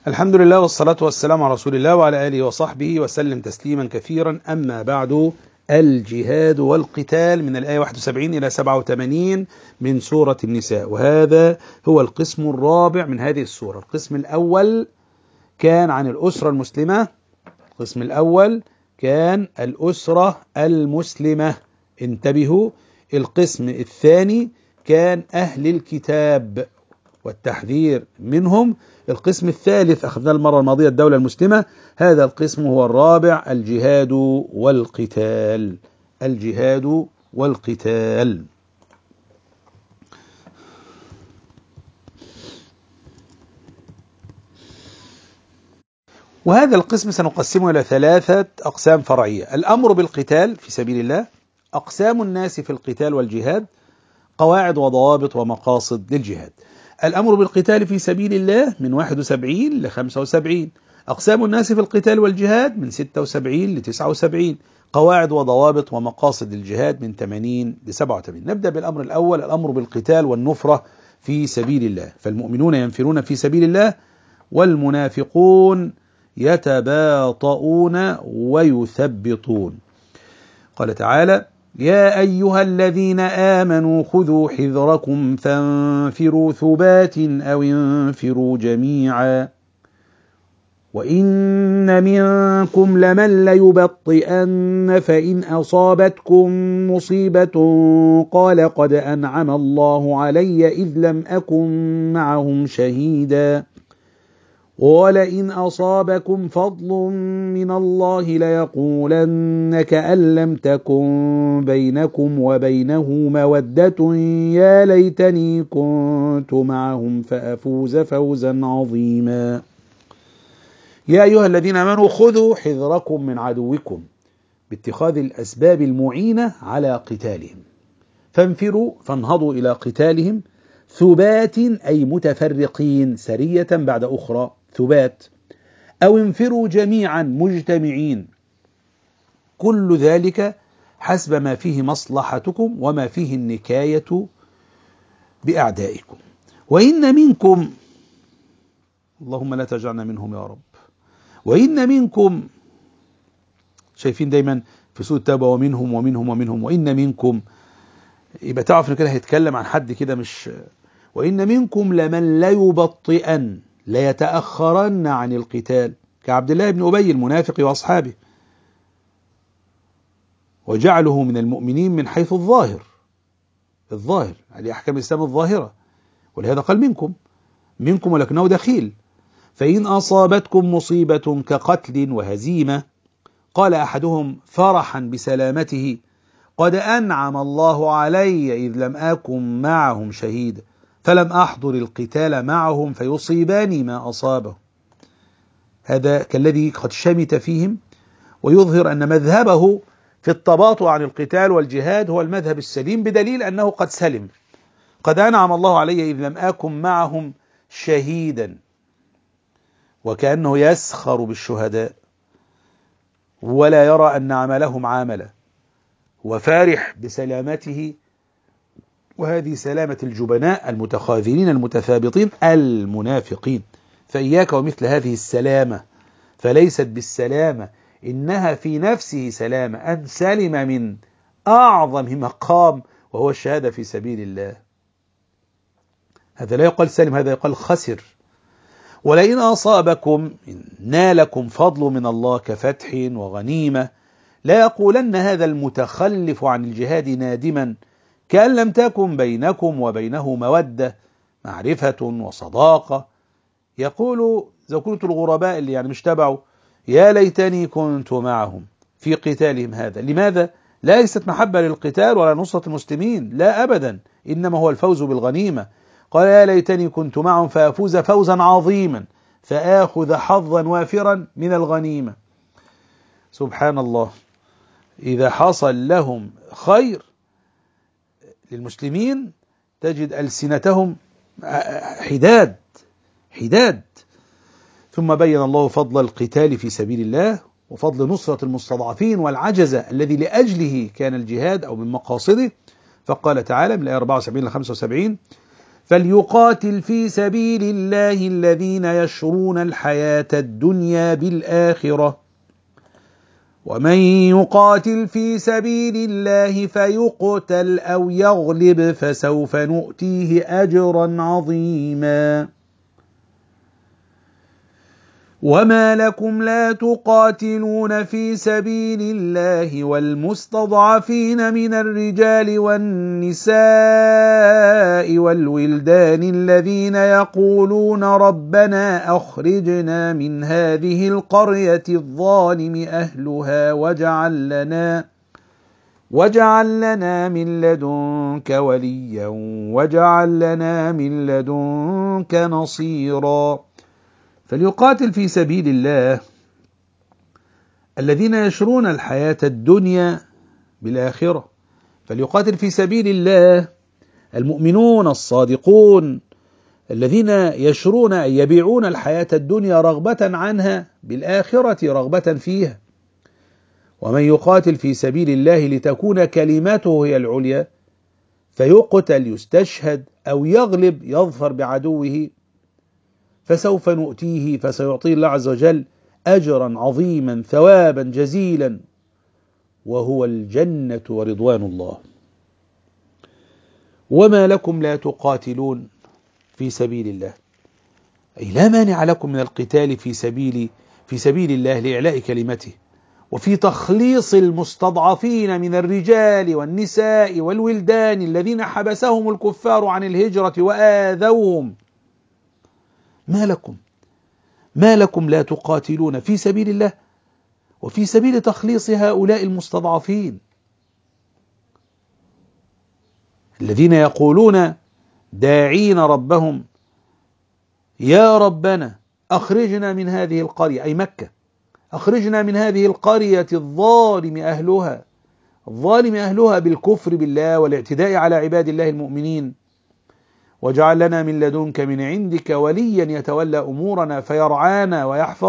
الحمد لله والصلاة والسلام على رسول الله وعلى آله وصحبه وسلم تسليما كثيرا. أما بعد، الجهاد والقتال من الآية 71 إلى 87 من سورة النساء، وهذا هو القسم الرابع من هذه السورة. القسم الأول كان عن الأسرة المسلمة، القسم الأول كان الأسرة المسلمة، انتبهوا. القسم الثاني كان أهل الكتاب والتحذير منهم. القسم الثالث أخذنا المرة الماضية الدولة المسلمة. هذا القسم هو الرابع، الجهاد والقتال. الجهاد والقتال. وهذا القسم سنقسمه إلى 3 أقسام فرعية: الأمر بالقتال في سبيل الله، أقسام الناس في القتال والجهاد، قواعد وضوابط ومقاصد للجهاد. الأمر بالقتال في سبيل الله من 71 ل 75، أقسام الناس في القتال والجهاد من 76 ل 79، قواعد وضوابط ومقاصد الجهاد من 80 ل 87. نبدأ بالأمر الأول، الأمر بالقتال والنفرة في سبيل الله. فالمؤمنون ينفرون في سبيل الله، والمنافقون يتباطؤون ويثبطون. قال تعالى: يا أيها الذين آمنوا خذوا حذركم فانفروا ثبات أو انفروا جميعا وإن منكم لمن ليبطئن فإن أصابتكم مصيبة قال قد أنعم الله علي إذ لم أكن معهم شهيدا ولئن أصابكم فضل من الله ليقولن كأن لم تكن بينكم وبينه مودة يا ليتني كنت معهم فأفوز فوزا عظيما. يا أيها الذين آمنوا خذوا حذركم من عدوكم باتخاذ الأسباب المعينة على قتالهم، فانفروا فانهضوا إلى قتالهم، ثبات أي متفرقين سرية بعد أخرى، ثبات، أو انفروا جميعا مجتمعين، كل ذلك حسب ما فيه مصلحتكم وما فيه النكاية بأعدائكم. وإن منكم، اللهم لا تجعلنا منهم يا رب، وإن منكم، شايفين دايما في سورة التوبة ومنهم ومنهم ومنهم، وإن منكم، يبقى تعرف إن كده هيتكلم عن حد كده مش. وإن منكم لمن ليبطئن، ليتأخرن عن القتال، كعبد الله بن أبي المنافق وأصحابه، وجعله من المؤمنين من حيث الظاهر يعني أحكام الإسلام الظاهرة، ولهذا قال منكم ولكنه دخيل. فإن أصابتكم مصيبة كقتل وهزيمة قال أحدهم فرحا بسلامته قد أنعم الله علي إذ لم أكن معهم شهيدا فلم أحضر القتال معهم فيصيباني ما أصابه. هذا كالذي قد شمت فيهم، ويظهر أن مذهبه في التباطؤ عن القتال والجهاد هو المذهب السليم، بدليل أنه قد سلم. قد أنعم الله علي إذ لم أكن معهم شهيدا، وكأنه يسخر بالشهداء ولا يرى أن عملهم عاملة، وفارح بسلامته، وهذه سلامة الجبناء المتخاذلين المتثابطين المنافقين. فإياك ومثل هذه السلامة، فليست بالسلامة، إنها في نفسه سلامة، أن سلم من أعظم مقام وهو الشهادة في سبيل الله. هذا لا يقال سلم، هذا يقال خسر. ولئن أصابكم، نالكم فضل من الله كفتح وغنيمة، لا يقولن هذا المتخلف عن الجهاد نادما كأن لم تكن بينكم وبينه مودة، معرفة وصداقة. يقول إذا كنت الغرباء اللي يعني مش تبعوا يا ليتني كنت معهم في قتالهم. هذا لماذا؟ ليست محبة للقتال ولا نصرة المسلمين، لا أبدا، إنما هو الفوز بالغنيمة. قال يا ليتني كنت معهم فأفوز فوزا عظيما فآخذ حظا وافرا من الغنيمة. سبحان الله، إذا حصل لهم خير للمسلمين تجد ألسنتهم حداد. ثم بين الله فضل القتال في سبيل الله وفضل نصرة المستضعفين والعجزة الذي لأجله كان الجهاد أو من مقاصده. فقال تعالى من الآية 74 ل 75: فليقاتل في سبيل الله الذين يشرون الحياة الدنيا بالآخرة ومن يقاتل في سبيل الله فيقتل أو يغلب فسوف نؤتيه أجرا عظيما. وما لكم لا تقاتلون في سبيل الله والمستضعفين من الرجال والنساء والولدان الذين يقولون ربنا أخرجنا من هذه القرية الظالم أهلها واجعل لنا من لدنك وليا واجعل لنا من لدنك نصيرا. فليقاتل في سبيل الله الذين يشرون الحياة الدنيا بالآخرة. فليقاتل في سبيل الله المؤمنون الصادقون الذين يشرون أي يبيعون الحياة الدنيا رغبة عنها بالآخرة رغبة فيها. ومن يقاتل في سبيل الله لتكون كلمته هي العليا فيقتل يستشهد أو يغلب يظفر بعدوه فسوف نؤتيه فسيعطيه الله عز وجل أجرا عظيما ثوابا جزيلا وهو الجنة ورضوان الله. وما لكم لا تقاتلون في سبيل الله أي لا مانع لكم من القتال في سبيل الله لإعلاء كلمته وفي تخليص المستضعفين من الرجال والنساء والولدان الذين حبسهم الكفار عن الهجرة وآذوهم. ما لكم لا تقاتلون في سبيل الله وفي سبيل تخليص هؤلاء المستضعفين الذين يقولون داعين ربهم يا ربنا أخرجنا من هذه القرية أي مكة أخرجنا من هذه القرية الظالم أهلها بالكفر بالله والاعتداء على عباد الله المؤمنين واجعل لنا من لدنك من عندك وليا يتولى أمورنا فيرعانا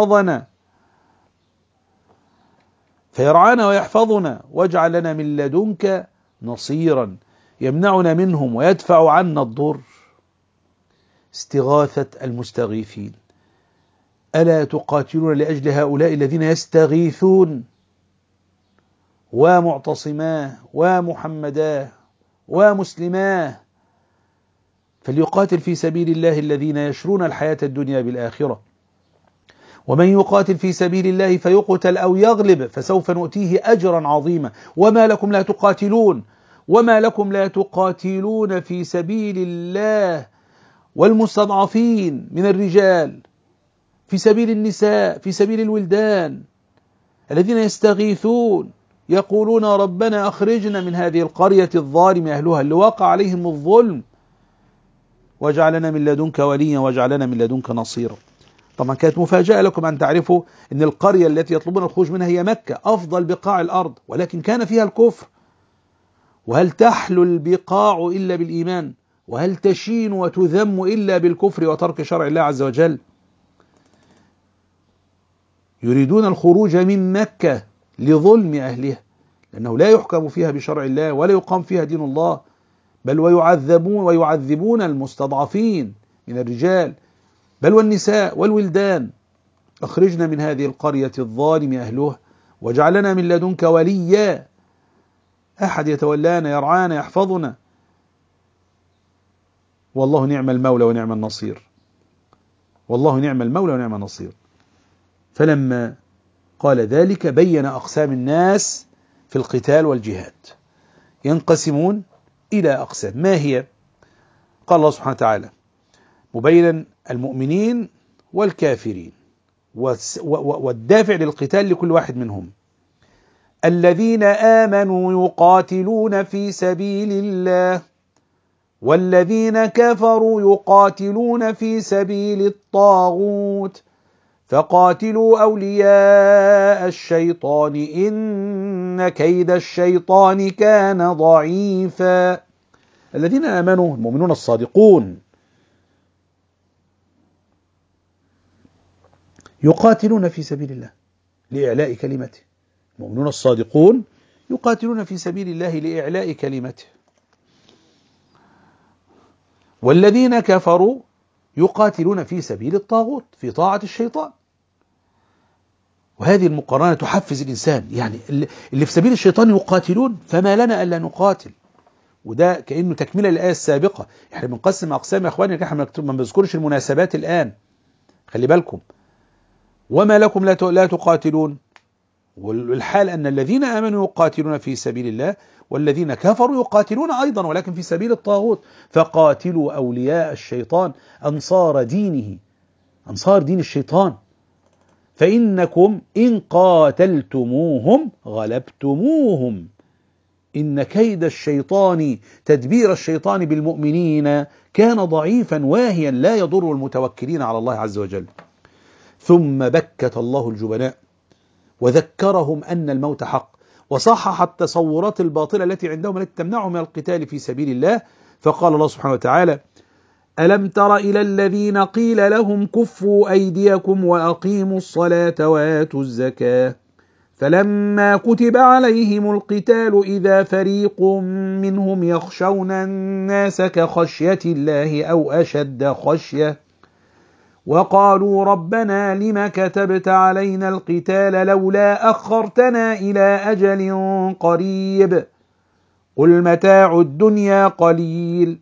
ويحفظنا واجعل لنا من لدنك نصيرا يمنعنا منهم ويدفع عنا الضر. استغاثة المستغيثين. ألا تقاتلون لأجل هؤلاء الذين يستغيثون ومعتصماه ومحمداه ومسلماه. فليقاتل في سبيل الله الذين يشرون الحياة الدنيا بالآخرة ومن يقاتل في سبيل الله فيقتل أو يغلب فسوف نؤتيه أجرا عظيما. وما لكم لا تقاتلون في سبيل الله والمستضعفين من الرجال في سبيل النساء في سبيل الولدان الذين يستغيثون يقولون ربنا أخرجنا من هذه القرية الظالم أهلها اللي وقع عليهم الظلم واجعل لنا من لدنك وليا واجعل لنا من لدنك نصيرا. طبعا كانت مفاجأة لكم أن تعرفوا أن القرية التي يطلبون الخروج منها هي مكة أفضل بقاع الأرض ولكن كان فيها الكفر. وهل تحلو البقاع إلا بالإيمان وهل تشين وتذم إلا بالكفر وترك شرع الله عز وجل. يريدون الخروج من مكة لظلم أهلها لأنه لا يحكم فيها بشرع الله ولا يقام فيها دين الله بل ويعذبون المستضعفين من الرجال بل والنساء والولدان. أخرجنا من هذه القرية الظالم أهلها واجعلنا من لدنك وليا أحد يتولانا يرعانا يحفظنا والله نعم المولى ونعم النصير. فلما قال ذلك بين أقسام الناس في القتال والجهاد ينقسمون إلى أقسام. ما هي؟ قال الله سبحانه وتعالى مبينا المؤمنين والكافرين والدافع للقتال لكل واحد منهم. الذين آمنوا يقاتلون في سبيل الله والذين كفروا يقاتلون في سبيل الطاغوت فقاتلوا أولياء الشيطان إن كيد الشيطان كان ضعيفا. الذين آمنوا المؤمنون الصادقون يقاتلون في سبيل الله لإعلاء كلمته. المؤمنون الصادقون يقاتلون في سبيل الله لإعلاء كلمته. والذين كفروا يقاتلون في سبيل الطاغوت في طاعة الشيطان. وهذه المقارنة تحفز الإنسان، يعني اللي في سبيل الشيطان يقاتلون، فما لنا ألا نقاتل. وده كأنه تكملة للآية السابقة. احنا بنقسم أقسام يا أخواني، احنا ما بنذكرش المناسبات الآن، خلي بالكم. وما لكم لا تقاتلون، والحال أن الذين آمنوا يقاتلون في سبيل الله، والذين كفروا يقاتلون أيضا ولكن في سبيل الطاغوت. فقاتلوا أولياء الشيطان أنصار دينه، أنصار دين الشيطان، فإنكم إن قاتلتموهم غلبتموهم إن كيد الشيطان، تدبير الشيطان بالمؤمنين كان ضعيفا واهيا لا يضر المتوكلين على الله عز وجل. ثم بكت الله الجبناء وذكرهم أن الموت حق، وصحح التصورات الباطلة التي عندهم التي تمنعهم من القتال في سبيل الله. فقال الله سبحانه وتعالى: ألم تر إلى الذين قيل لهم كفوا أيديكم وأقيموا الصلاة وآتوا الزكاة فلما كتب عليهم القتال إذا فريق منهم يخشون الناس كخشية الله أو أشد خشية وقالوا ربنا لم كتبت علينا القتال لولا أخرتنا إلى أجل قريب قل متاع الدنيا قليل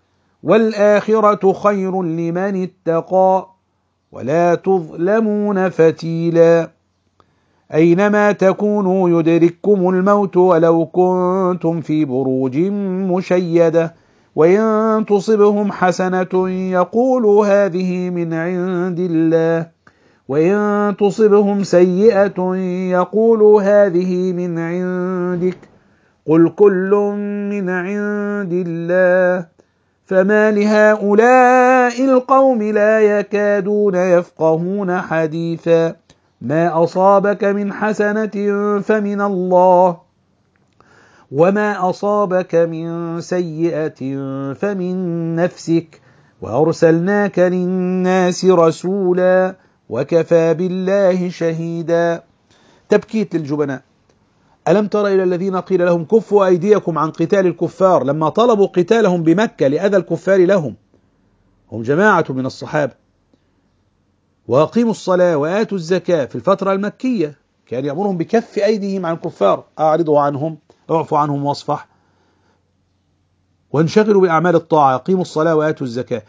والآخرة خير لمن اتقى ولا تظلمون فتيلا أينما تكونوا يدرككم الموت ولو كنتم في بروج مشيدة وإن تصبهم حسنة يقولوا هذه من عند الله وإن تصبهم سيئة يقولوا هذه من عندك قل كل من عند الله فما لهؤلاء القوم لا يكادون يفقهون حديثا ما أصابك من حسنة فمن الله وما أصابك من سيئة فمن نفسك وأرسلناك للناس رسولا وكفى بالله شهيدا. تبكيت للجبناء. ألم تر إلى الذين قيل لهم كفوا أيديكم عن قتال الكفار، لما طلبوا قتالهم بمكة لأذى الكفار لهم، هم جماعة من الصحابة، وأقيموا الصلاة وآتوا الزكاة في الفترة المكية، كان يأمرهم بكف أيديهم عن الكفار، أعرضوا عنهم، اعفوا عنهم واصفح، وانشغلوا بأعمال الطاعة، أقيموا الصلاة وآتوا الزكاة.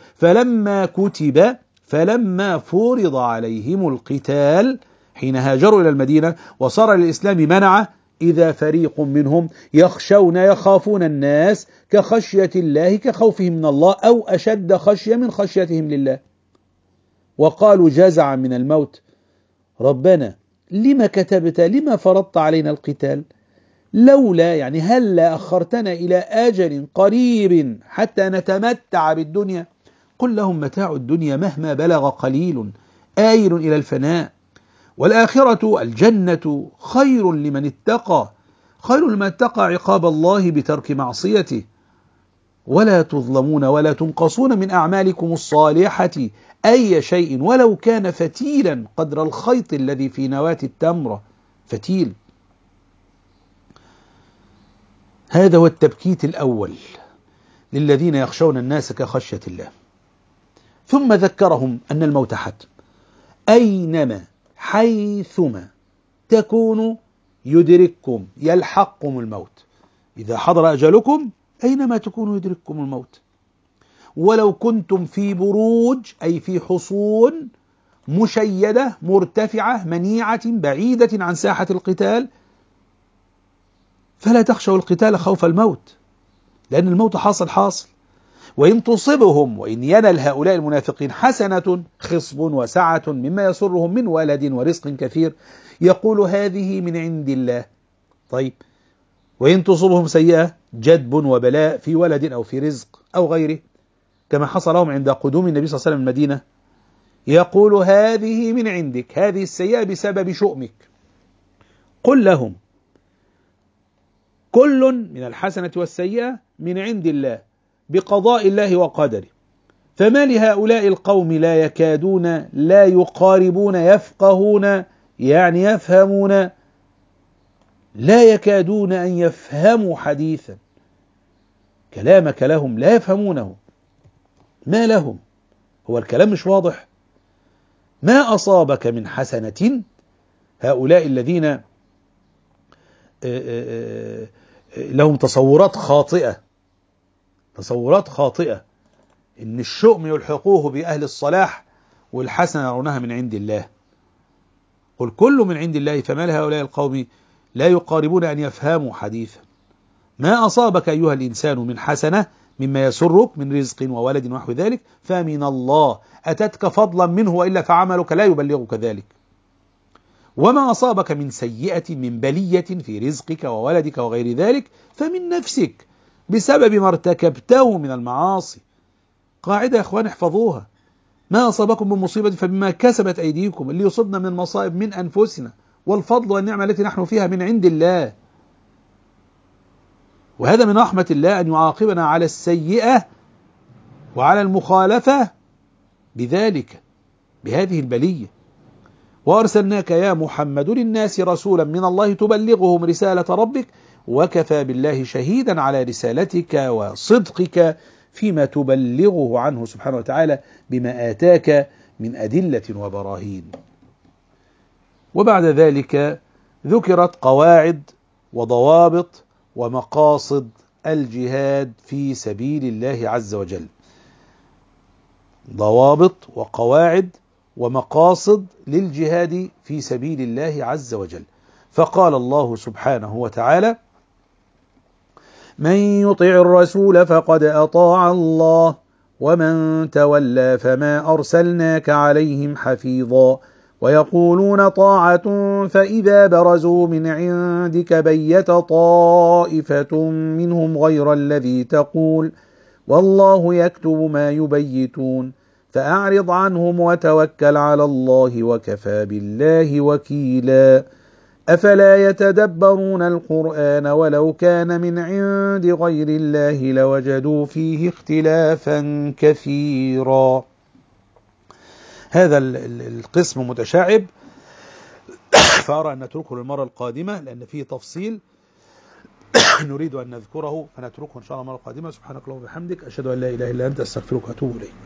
فلما فرض عليهم القتال حين هاجروا إلى المدينة وصار للإسلام منعه إذا فريق منهم يخافون الناس كخشية الله كخوفهم من الله أو أشد خشية من خشيتهم لله وقالوا جزعا من الموت ربنا لما فرضت علينا القتال لولا يعني هلا أخرتنا إلى أجل قريب حتى نتمتع بالدنيا قل لهم متاع الدنيا مهما بلغ قليل آيل إلى الفناء والآخرة الجنة خير لمن اتقى عقاب الله بترك معصيته ولا تظلمون ولا تنقصون من أعمالكم الصالحة أي شيء ولو كان فتيلا قدر الخيط الذي في نواة التمرة فتيل. هذا هو التبكيت الأول للذين يخشون الناس كخشية الله. ثم ذكرهم أن الموت حتم، أينما حيثما تكونوا يدرككم يلحقكم الموت، إذا حضر أجلكم أينما تكونوا يدرككم الموت ولو كنتم في بروج أي في حصون مشيدة مرتفعة منيعة بعيدة عن ساحة القتال فلا تخشوا القتال خوف الموت لأن الموت حاصل. وإن تصبهم وإن ينل هؤلاء المنافقين حسنة خصب وسعة مما يسرهم من ولد ورزق كثير يقول هذه من عند الله. طيب وإن تصبهم سيئة جدب وبلاء في ولد أو في رزق أو غيره كما حصل لهم عند قدوم النبي صلى الله عليه وسلم المدينة يقول هذه من عندك، هذه السيئة بسبب شؤمك. قل لهم كل من الحسنة والسيئة من عند الله بقضاء الله وقدره فما لهؤلاء القوم لا يكادون لا يقاربون يفقهون يعني يفهمون لا يكادون أن يفهموا حديثا كلامك لهم لا يفهمونه ما لهم. هو الكلام مش واضح؟ ما أصابك من حسنة، هؤلاء الذين لهم تصورات خاطئة إن الشؤم يلحقوه بأهل الصلاح والحسنة يرونها من عند الله. قل كل من عند الله فما لهؤلاء القوم لا يقاربون أن يفهموا حديثا. ما أصابك أيها الإنسان من حسنة مما يسرك من رزق وولد ونحو ذلك فمن الله، أتتك فضلا منه وإلا فعملك لا يبلغك ذلك. وما أصابك من سيئة من بلية في رزقك وولدك وغير ذلك فمن نفسك بسبب ما ارتكبته من المعاصي. قاعدة يا أخوان احفظوها: ما أصابكم من مصيبة فبما كسبت أيديكم. اللي يصبنا من مصائب من أنفسنا، والفضل والنعمة التي نحن فيها من عند الله. وهذا من رحمة الله أن يعاقبنا على السيئة وعلى المخالفة بذلك، بهذه البلية. وأرسلناك يا محمد للناس رسولا من الله تبلغهم رسالة ربك وكفى بالله شهيدا على رسالتك وصدقك فيما تبلغه عنه سبحانه وتعالى بما آتاك من أدلة وبراهين. وبعد ذلك ذكرت قواعد وضوابط ومقاصد الجهاد في سبيل الله عز وجل. ضوابط وقواعد ومقاصد للجهاد في سبيل الله عز وجل. فقال الله سبحانه وتعالى: من يطع الرسول فقد أطاع الله ومن تولى فما أرسلناك عليهم حفيظا ويقولون طاعة فإذا برزوا من عندك بيت طائفة منهم غير الذي تقول والله يكتب ما يبيتون فأعرض عنهم وتوكل على الله وكفى بالله وكيلا. أفلا يتدبرون القرآن ولو كان من عند غير الله لوجدوا فيه اختلافا كثيرا. هذا القسم متشعب، فأرى أن نتركه للمرة القادمة لأن فيه تفصيل نريد أن نذكره، فنتركه إن شاء الله المرة القادمة. سبحانك اللهم وبحمدك، أشهد أن لا إله إلا أنت، أستغفرك وأتوب إليك.